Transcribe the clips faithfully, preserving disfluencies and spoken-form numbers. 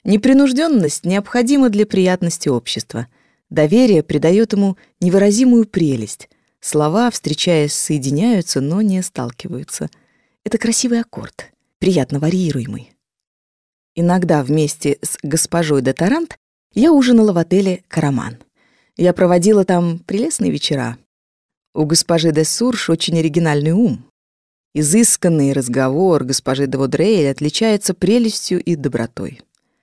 Непринужденность необходима для приятности общества. Доверие придает ему невыразимую прелесть. Слова, встречаясь, соединяются, но не сталкиваются. Это красивый аккорд, приятно варьируемый. Иногда вместе с госпожой де Тарант я ужинала в отеле «Караман». Я проводила там прелестные вечера. У госпожи де Сурж очень оригинальный ум. Изысканный разговор госпожи де Водрейль отличается прелестью и добротой.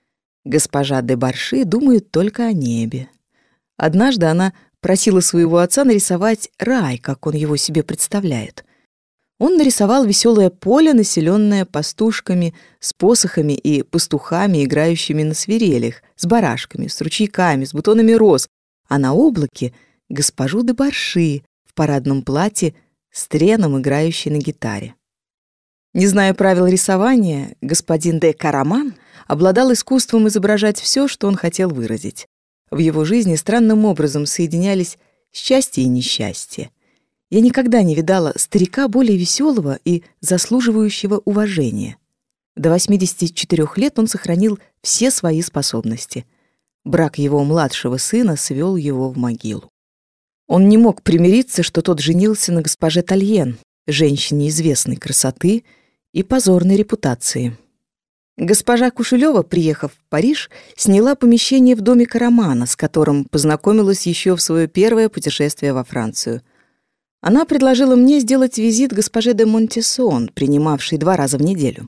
Госпожа де Барши думает только о небе. Однажды она просила своего отца нарисовать рай, как он его себе представляет. Он нарисовал веселое поле, населенное пастушками с посохами и пастухами, играющими на свирелях, с барашками, с ручейками, с бутонами роз, а на облаке — госпожу де Барши в парадном платье с треном, играющей на гитаре. Не зная правил рисования, господин де Караман обладал искусством изображать все, что он хотел выразить. В его жизни странным образом соединялись счастье и несчастье. Я никогда не видала старика более веселого и заслуживающего уважения. До восьмидесяти четырёх лет он сохранил все свои способности. Брак его младшего сына свел его в могилу. Он не мог примириться, что тот женился на госпоже Тальен, женщине известной красоты и позорной репутации. Госпожа Кушелёва, приехав в Париж, сняла помещение в доме Карамана, с которым познакомилась еще в свое первое путешествие во Францию. Она предложила мне сделать визит госпоже де Монтессон, принимавшей два раза в неделю.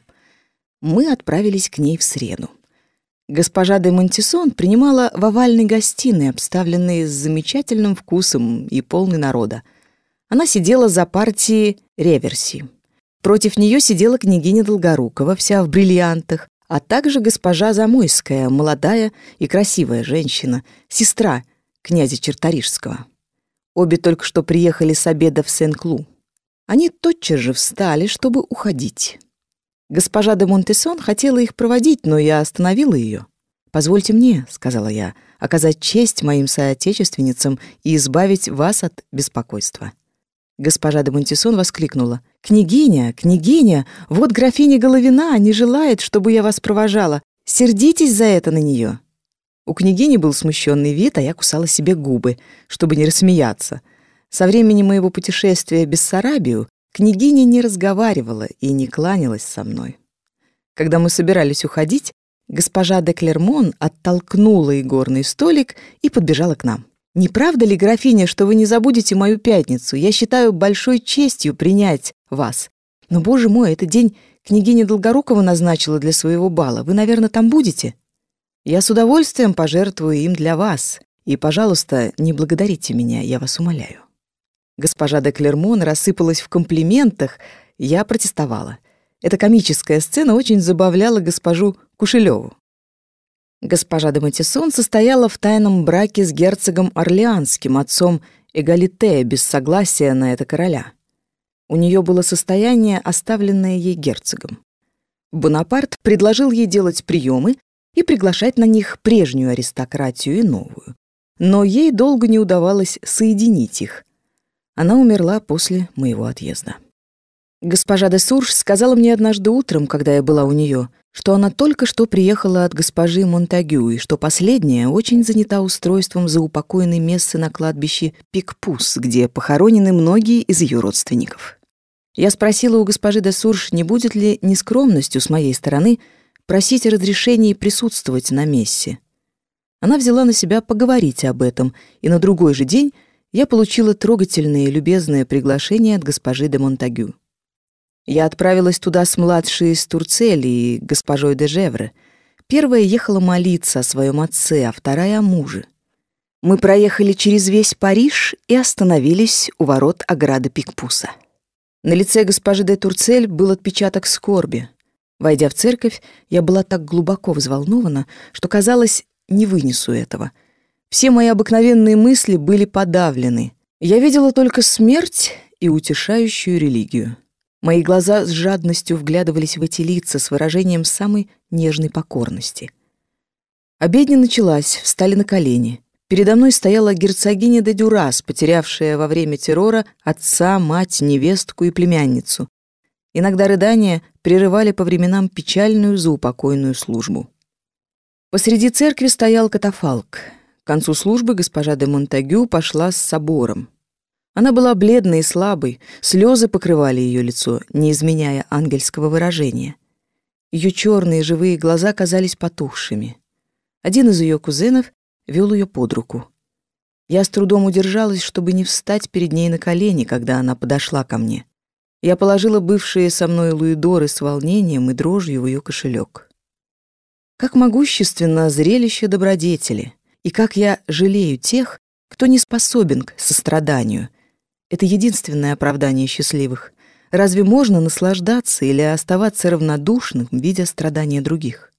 Мы отправились к ней в среду. Госпожа де Монтессон принимала в овальной гостиной, обставленной с замечательным вкусом и полной народа. Она сидела за партией реверси. Против нее сидела княгиня Долгорукова, вся в бриллиантах, а также госпожа Замойская, молодая и красивая женщина, сестра князя Черторижского. Обе только что приехали с обеда в Сен-Клу. Они тотчас же встали, чтобы уходить. Госпожа де Монтессон хотела их проводить, но я остановила ее. «Позвольте мне, — сказала я, — оказать честь моим соотечественницам и избавить вас от беспокойства». Госпожа де Монтессон воскликнула: «Княгиня, княгиня, вот графиня Головина не желает, чтобы я вас провожала. Сердитесь за это на нее». У княгини был смущенный вид, а я кусала себе губы, чтобы не рассмеяться. Со времени моего путешествия в Бессарабию княгиня не разговаривала и не кланялась со мной. Когда мы собирались уходить, госпожа де Клермон оттолкнула игорный столик и подбежала к нам. «Не правда ли, графиня, что вы не забудете мою пятницу? Я считаю большой честью принять вас. Но, боже мой, этот день княгиня Долгорукова назначила для своего бала. Вы, наверное, там будете? Я с удовольствием пожертвую им для вас. И, пожалуйста, не благодарите меня, я вас умоляю». Госпожа де Клермон рассыпалась в комплиментах, я протестовала. Эта комическая сцена очень забавляла госпожу Кушелёву. Госпожа де Монтессон состояла в тайном браке с герцогом Орлеанским, отцом Эгалите, без согласия на это короля. У нее было состояние, оставленное ей герцогом. Бонапарт предложил ей делать приемы и приглашать на них прежнюю аристократию и новую. Но ей долго не удавалось соединить их. Она умерла после моего отъезда. Госпожа де Сурж сказала мне однажды утром, когда я была у нее, что она только что приехала от госпожи Монтагю и что последняя очень занята устройством заупокойной мессы на кладбище Пикпус, где похоронены многие из ее родственников. Я спросила у госпожи де Сурж, не будет ли нескромностью с моей стороны просить разрешения присутствовать на мессе. Она взяла на себя поговорить об этом, и на другой же день я получила трогательное и любезное приглашение от госпожи де Монтагю. Я отправилась туда с младшей из Турцели и госпожой де Жевре. Первая ехала молиться о своем отце, а вторая — о муже. Мы проехали через весь Париж и остановились у ворот ограды Пикпуса. На лице госпожи де Турцель был отпечаток скорби. Войдя в церковь, я была так глубоко взволнована, что, казалось, не вынесу этого. Все мои обыкновенные мысли были подавлены. Я видела только смерть и утешающую религию. Мои глаза с жадностью вглядывались в эти лица с выражением самой нежной покорности. Обедня началась, встали на колени. Передо мной стояла герцогиня де Дюрас, потерявшая во время террора отца, мать, невестку и племянницу. Иногда рыдания прерывали по временам печальную заупокойную службу. Посреди церкви стоял катафалк. К концу службы госпожа де Монтагю пошла с собором. Она была бледной и слабой, слезы покрывали ее лицо, не изменяя ангельского выражения. Ее черные живые глаза казались потухшими. Один из ее кузенов вел ее под руку. Я с трудом удержалась, чтобы не встать перед ней на колени, когда она подошла ко мне. Я положила бывшие со мной луидоры с волнением и дрожью в ее кошелек. Как могущественно зрелище добродетели, и как я жалею тех, кто не способен к состраданию. Это единственное оправдание счастливых. Разве можно наслаждаться или оставаться равнодушным, видя страдания других?